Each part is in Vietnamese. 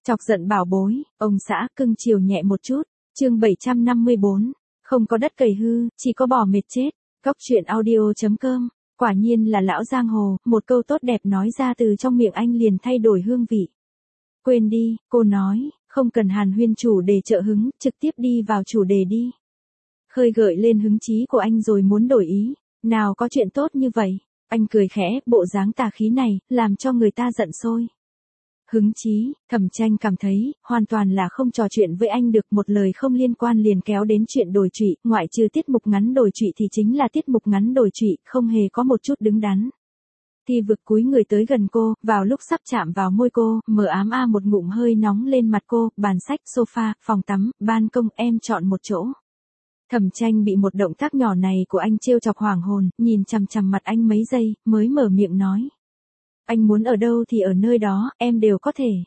Chọc giận bảo bối, ông xã cưng chiều nhẹ một chút. Chương 754, không có đất cày hư, chỉ có bò mệt chết. Cóc truyện audio.com. Quả nhiên là lão giang hồ, một câu tốt đẹp nói ra từ trong miệng anh liền thay đổi hương vị. Quên đi, cô nói, không cần hàn huyên chủ đề trợ hứng, trực tiếp đi vào chủ đề đi. Khơi gợi lên hứng chí của anh rồi muốn đổi ý, nào có chuyện tốt như vậy. Anh cười khẽ, bộ dáng tà khí này, làm cho người ta giận sôi. Hứng chí, Thẩm Tranh cảm thấy, hoàn toàn là không trò chuyện với anh được, một lời không liên quan liền kéo đến chuyện đồi trụy, ngoại trừ tiết mục ngắn đồi trụy thì chính là tiết mục ngắn đồi trụy, không hề có một chút đứng đắn. Thi Vực cúi người tới gần cô, vào lúc sắp chạm vào môi cô, mờ ám một ngụm hơi nóng lên mặt cô, bàn sách, sofa, phòng tắm, ban công, em chọn một chỗ. Thẩm Tranh bị một động tác nhỏ này của anh trêu chọc hoảng hồn, nhìn chằm chằm mặt anh mấy giây, mới mở miệng nói. Anh muốn ở đâu thì ở nơi đó, em đều có thể.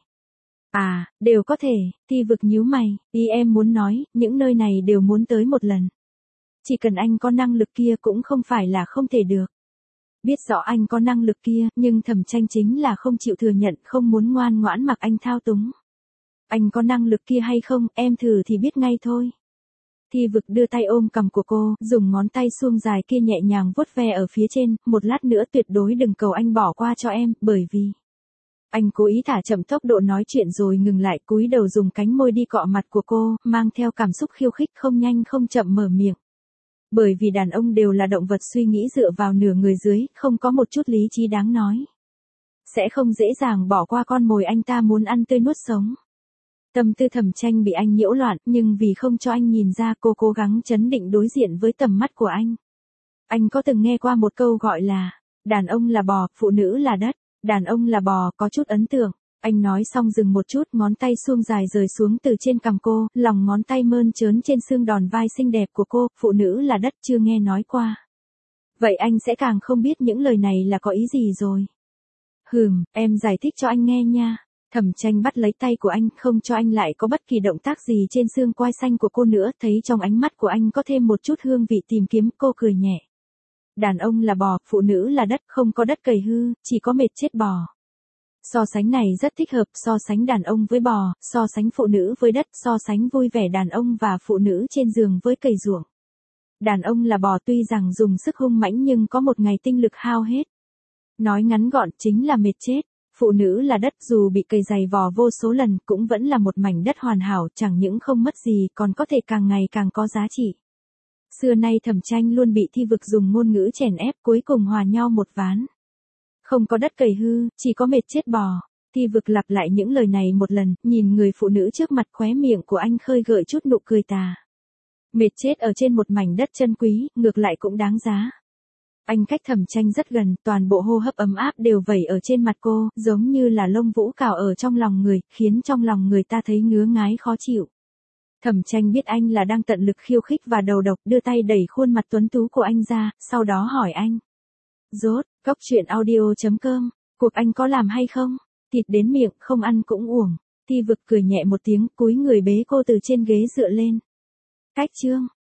À, đều có thể, Thi Vực nhíu mày, ý em muốn nói, những nơi này đều muốn tới một lần. Chỉ cần anh có năng lực kia cũng không phải là không thể được. Biết rõ anh có năng lực kia, nhưng Thẩm Tranh chính là không chịu thừa nhận, không muốn ngoan ngoãn mặc anh thao túng. Anh có năng lực kia hay không, em thử thì biết ngay thôi. Thi Vực đưa tay ôm cằm của cô, dùng ngón tay suông dài kia nhẹ nhàng vuốt ve ở phía trên, một lát nữa tuyệt đối đừng cầu anh bỏ qua cho em, bởi vì... Anh cố ý thả chậm tốc độ nói chuyện rồi ngừng lại, cúi đầu dùng cánh môi đi cọ mặt của cô, mang theo cảm xúc khiêu khích, không nhanh không chậm mở miệng. Bởi vì đàn ông đều là động vật suy nghĩ dựa vào nửa người dưới, không có một chút lý trí đáng nói. Sẽ không dễ dàng bỏ qua con mồi anh ta muốn ăn tươi nuốt sống. Tâm tư Thẩm Tranh bị anh nhiễu loạn, nhưng vì không cho anh nhìn ra, cô cố gắng trấn định đối diện với tầm mắt của anh. Anh có từng nghe qua một câu gọi là, đàn ông là bò, phụ nữ là đất, đàn ông là bò, có chút ấn tượng. Anh nói xong dừng một chút, ngón tay suông dài rời xuống từ trên cằm cô, lòng ngón tay mơn trớn trên xương đòn vai xinh đẹp của cô, phụ nữ là đất, chưa nghe nói qua. Vậy anh sẽ càng không biết những lời này là có ý gì rồi. Em giải thích cho anh nghe nha. Thẩm Tranh bắt lấy tay của anh, không cho anh lại có bất kỳ động tác gì trên xương quai xanh của cô nữa, thấy trong ánh mắt của anh có thêm một chút hương vị tìm kiếm, cô cười nhẹ. Đàn ông là bò, phụ nữ là đất, không có đất cày hư, chỉ có mệt chết bò. So sánh này rất thích hợp, so sánh đàn ông với bò, so sánh phụ nữ với đất, so sánh vui vẻ đàn ông và phụ nữ trên giường với cày ruộng. Đàn ông là bò tuy rằng dùng sức hung mãnh nhưng có một ngày tinh lực hao hết. Nói ngắn gọn chính là mệt chết. Phụ nữ là đất, dù bị cày giày vò vô số lần cũng vẫn là một mảnh đất hoàn hảo, chẳng những không mất gì còn có thể càng ngày càng có giá trị. Xưa nay Thẩm Tranh luôn bị Thi Vực dùng ngôn ngữ chèn ép, cuối cùng hòa nhau một ván. Không có đất cày hư, chỉ có mệt chết bò. Thi Vực lặp lại những lời này một lần, nhìn người phụ nữ trước mặt, khóe miệng của anh khơi gợi chút nụ cười tà. Mệt chết ở trên một mảnh đất chân quý, ngược lại cũng đáng giá. Anh cách Thẩm Tranh rất gần, toàn bộ hô hấp ấm áp đều vẩy ở trên mặt cô, giống như là lông vũ cào ở trong lòng người, khiến trong lòng người ta thấy ngứa ngáy khó chịu. Thẩm Tranh biết anh là đang tận lực khiêu khích và đầu độc, đưa tay đẩy khuôn mặt tuấn tú của anh ra, sau đó hỏi anh. Rốt, Cóc truyện audio.com, cuộc anh có làm hay không? Thịt đến miệng, không ăn cũng uổng. Thi Vực cười nhẹ một tiếng, cúi người bế cô từ trên ghế dựa lên. Cách chương.